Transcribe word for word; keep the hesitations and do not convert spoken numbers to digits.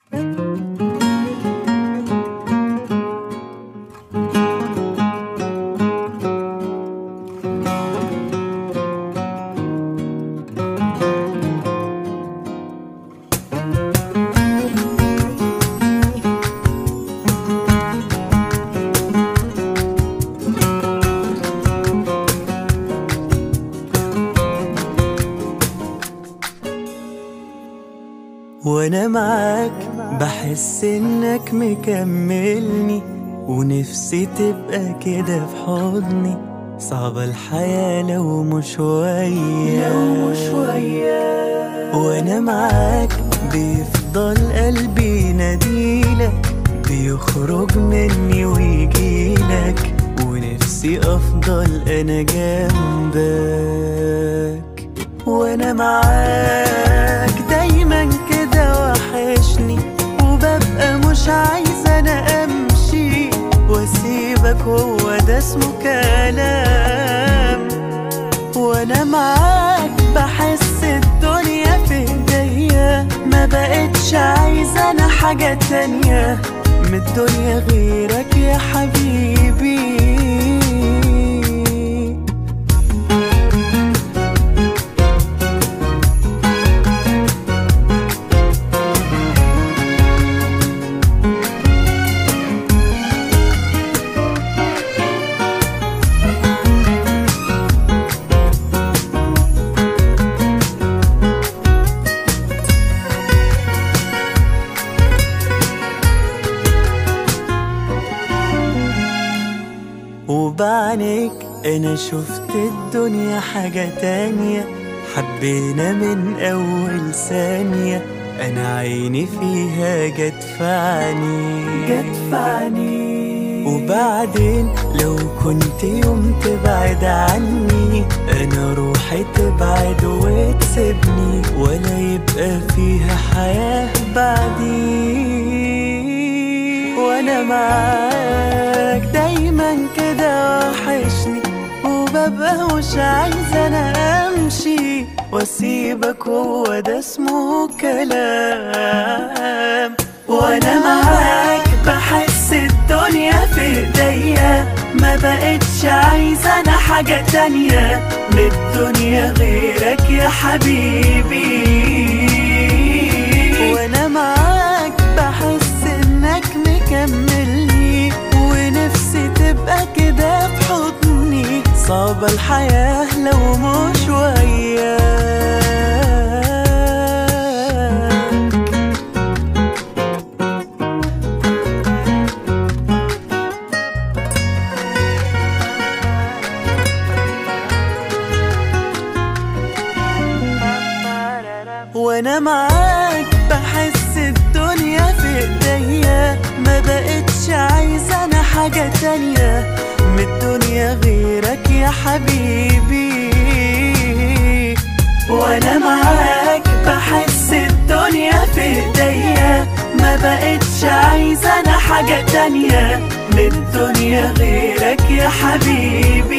وانا معاك بحس انك مكملني، ونفسي تبقى كده في حضني. صعبة الحياة لو مش وياك، لو مش وياك. وانا معاك بيفضل قلبي يناديلك، بيخرج مني ويجيلك، ونفسي افضل انا جنبك. وانا معاك دايما كده وحشني، وببقى مش عايزة انا امشي واسيبك، هو ده اسمه كلام. وانا معاك بحس الدنيا في ايديا، ما بقتش عايزة انا حاجة تانية من الدنيا غيرك يا حبيبي. وبعنيك انا شفت الدنيا حاجة تانية، حبينا من اول ثانية، انا عيني فيها جت في عيني، جت في عيني. وبعدين لو كنت يوم تبعد عني، انا روحي تبعد وتسيبني، ولا يبقى فيها حياة بعدي. وانا معاك دايما كده وحشني، وببقى مش عايزة انا امشي واسيبك، هو ده اسمه كلام. وانا معاك بحس الدنيا في ايديا، ما بقتش عايزة انا حاجة تانية من الدنيا غيرك يا حبيبي. وانا معاك بحس انك مكملني، ونفسي تبقى كده في حضني. صعبة الحياة لو مش وياك. وانا معاك بحس الدنيا في ايديا، ما بقتش عايزة انا حاجة تانية من الدنيا غيرك يا حبيبي. وانا معاك بحس الدنيا في ايديا، ما بقتش عايزة انا حاجة تانية من الدنيا غيرك يا حبيبي.